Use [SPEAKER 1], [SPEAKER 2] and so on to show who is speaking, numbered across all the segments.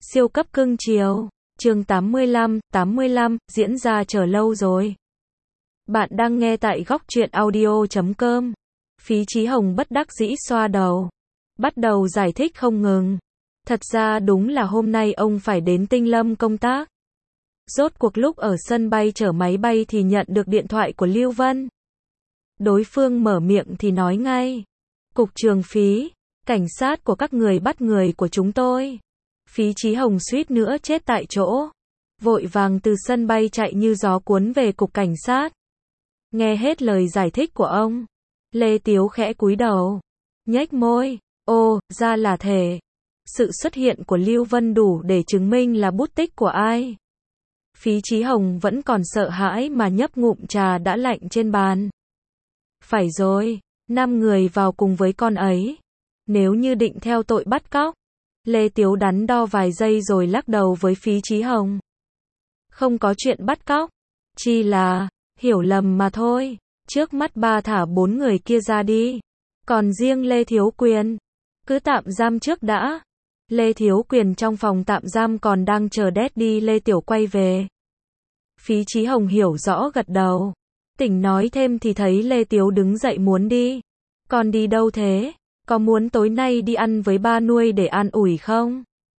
[SPEAKER 1] Siêu cấp cưng chiều. Chương 85, diễn ra chờ lâu rồi. Bạn đang nghe tại góc truyện audio.com. Phí Chí Hồng bất đắc dĩ xoa đầu. Bắt đầu giải thích không ngừng. Thật ra đúng là hôm nay ông phải đến Tinh Lâm công tác. Rốt cuộc lúc ở sân bay chở máy bay thì nhận được điện thoại của Lưu Vân. Đối phương mở miệng thì nói ngay. Cục trưởng Phí, cảnh sát của các người bắt người của chúng tôi. Phí Chí Hồng suýt nữa chết tại chỗ. Vội vàng từ sân bay chạy như gió cuốn về cục cảnh sát. Nghe hết lời giải thích của ông, Lê Tiếu khẽ cúi đầu, nhếch môi, ô, ra là thể. Sự xuất hiện của Lưu Vân đủ để chứng minh là bút tích của ai. Phí Chí Hồng vẫn còn sợ hãi mà nhấp ngụm trà đã lạnh trên bàn. Phải rồi, 5 người vào cùng với con ấy. Nếu như định theo tội bắt cóc. Lê Tiếu đắn đo vài giây rồi lắc đầu với Phí Chí Hồng. Không có chuyện bắt cóc. Chỉ là hiểu lầm mà thôi. Trước mắt ba thả 4 người kia ra đi. Còn riêng Lê Thiếu Quyền, cứ tạm giam trước đã. Lê Thiếu Quyền trong phòng tạm giam còn đang chờ Daddy Lê Tiểu quay về. Phí Chí Hồng hiểu rõ gật đầu. Tỉnh nói thêm thì thấy Lê Tiếu đứng dậy muốn đi. Còn đi đâu thế? Có muốn tối nay đi ăn với ba nuôi để an ủi không?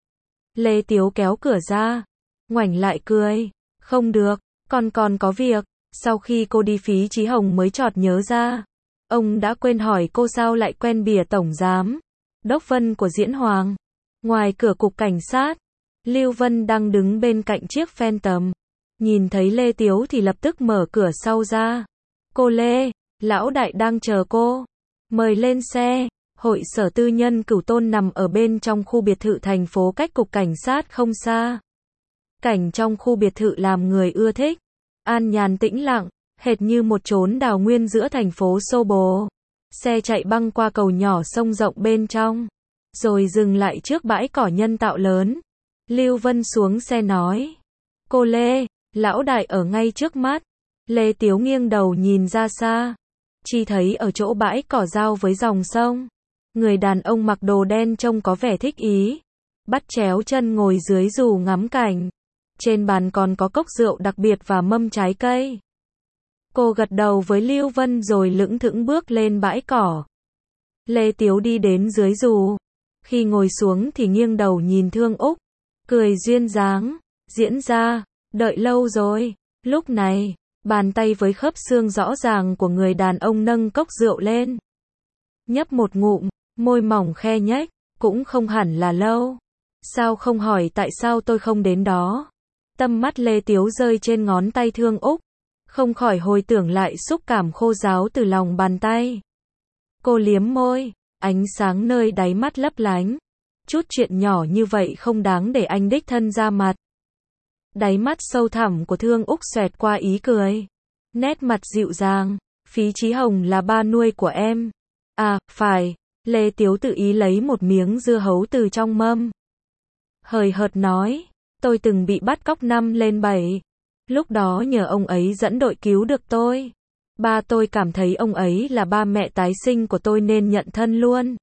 [SPEAKER 1] Lê Tiếu kéo cửa ra. Ngoảnh lại cười. Không được, con còn có việc. Sau khi cô đi Phí Chí Hồng mới chợt nhớ ra. Ông đã quên hỏi cô sao lại quen bìa tổng giám Đốc Vân của Diễn Hoàng. Ngoài cửa cục cảnh sát, Lưu Vân đang đứng bên cạnh chiếc Phantom. Nhìn thấy Lê Tiếu thì lập tức mở cửa sau ra. Cô Lê, lão đại đang chờ cô. Mời lên xe. Hội sở tư nhân Cửu Tôn nằm ở bên trong khu biệt thự thành phố cách cục cảnh sát không xa. Cảnh trong khu biệt thự làm người ưa thích. An nhàn tĩnh lặng, hệt như một chốn đào nguyên giữa thành phố xô bồ. Xe chạy băng qua cầu nhỏ sông rộng bên trong, rồi dừng lại trước bãi cỏ nhân tạo lớn. Lưu Vân xuống xe nói. Cô Lê, lão đại ở ngay trước mắt. Lê Tiếu nghiêng đầu nhìn ra xa. Chỉ thấy ở chỗ bãi cỏ giao với dòng sông. Người đàn ông mặc đồ đen trông có vẻ thích ý. Bắt chéo chân ngồi dưới dù ngắm cảnh. Trên bàn còn có cốc rượu đặc biệt và mâm trái cây. Cô gật đầu với Lưu Vân rồi lững thững bước lên bãi cỏ. Lê Tiếu đi đến dưới dù. Khi ngồi xuống thì nghiêng đầu nhìn Thương Úc. Cười duyên dáng. Diễn ra. Đợi lâu rồi. Lúc này, bàn tay với khớp xương rõ ràng của người đàn ông nâng cốc rượu lên. Nhấp một ngụm. Môi mỏng khe nhếch, cũng không hẳn là lâu. Sao không hỏi tại sao tôi không đến đó? Tâm mắt Lê Tiếu rơi trên ngón tay Thương Úc. Không khỏi hồi tưởng lại xúc cảm khô ráo từ lòng bàn tay. Cô liếm môi, ánh sáng nơi đáy mắt lấp lánh. Chút chuyện nhỏ như vậy không đáng để anh đích thân ra mặt. Đáy mắt sâu thẳm của Thương Úc xoẹt qua ý cười. Nét mặt dịu dàng. Phí Chí Hồng là ba nuôi của em. À, phải. Lê Tiếu tự ý lấy một miếng dưa hấu từ trong mâm. Hời hợt nói, tôi từng bị bắt cóc 5 lên 7. Lúc đó nhờ ông ấy dẫn đội cứu được tôi. Ba tôi cảm thấy ông ấy là ba mẹ tái sinh của tôi nên nhận thân luôn.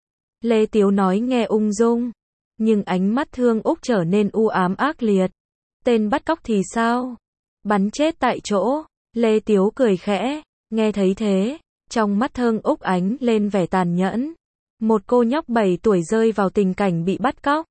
[SPEAKER 1] Lê Tiếu nói nghe ung dung, nhưng ánh mắt Thương Úc trở nên u ám ác liệt. Tên bắt cóc thì sao? Bắn chết tại chỗ. Lê Tiếu cười khẽ, nghe thấy thế. Trong mắt Thương Úc ánh lên vẻ tàn nhẫn. Một cô nhóc 7 tuổi rơi vào tình cảnh bị bắt cóc.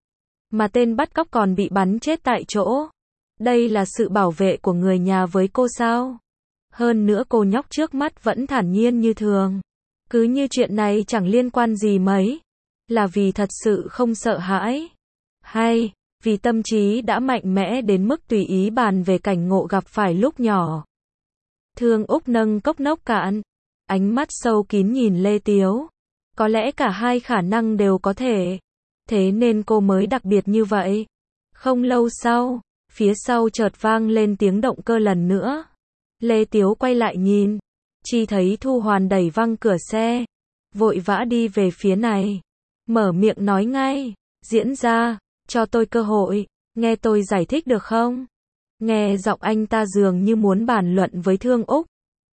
[SPEAKER 1] Mà tên bắt cóc còn bị bắn chết tại chỗ. Đây là sự bảo vệ của người nhà với cô sao? Hơn nữa cô nhóc trước mắt vẫn thản nhiên như thường. Cứ như chuyện này chẳng liên quan gì mấy. Là vì thật sự không sợ hãi? Hay, vì tâm trí đã mạnh mẽ đến mức tùy ý bàn về cảnh ngộ gặp phải lúc nhỏ? Thương Úc nâng cốc nốc cạn. Ánh mắt sâu kín nhìn Lê Tiếu. Có lẽ cả hai khả năng đều có thể. Thế nên cô mới đặc biệt như vậy. Không lâu sau, phía sau chợt vang lên tiếng động cơ lần nữa. Lê Tiếu quay lại nhìn. Chỉ thấy Thu Hoàn đẩy văng cửa xe. Vội vã đi về phía này. Mở miệng nói ngay. Diễn ra, cho tôi cơ hội. Nghe tôi giải thích được không? Nghe giọng anh ta dường như muốn bàn luận với Thương Úc.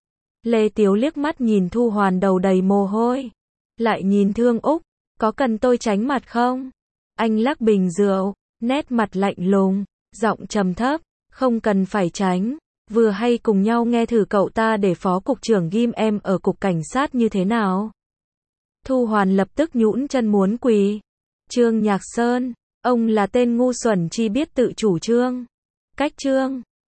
[SPEAKER 1] Lê Tiếu liếc mắt nhìn Thu Hoàn đầu đầy mồ hôi. Lại nhìn Thương Úc. Có cần tôi tránh mặt không? Anh lắc bình rượu. Nét mặt lạnh lùng, giọng trầm thấp, không cần phải tránh, vừa hay cùng nhau nghe thử cậu ta để phó cục trưởng ghim em ở cục cảnh sát như thế nào. Thu Hoàn lập tức nhũn chân muốn quỳ. Trương Nhạc Sơn, ông là tên ngu xuẩn chi biết tự chủ trương. Cách trương.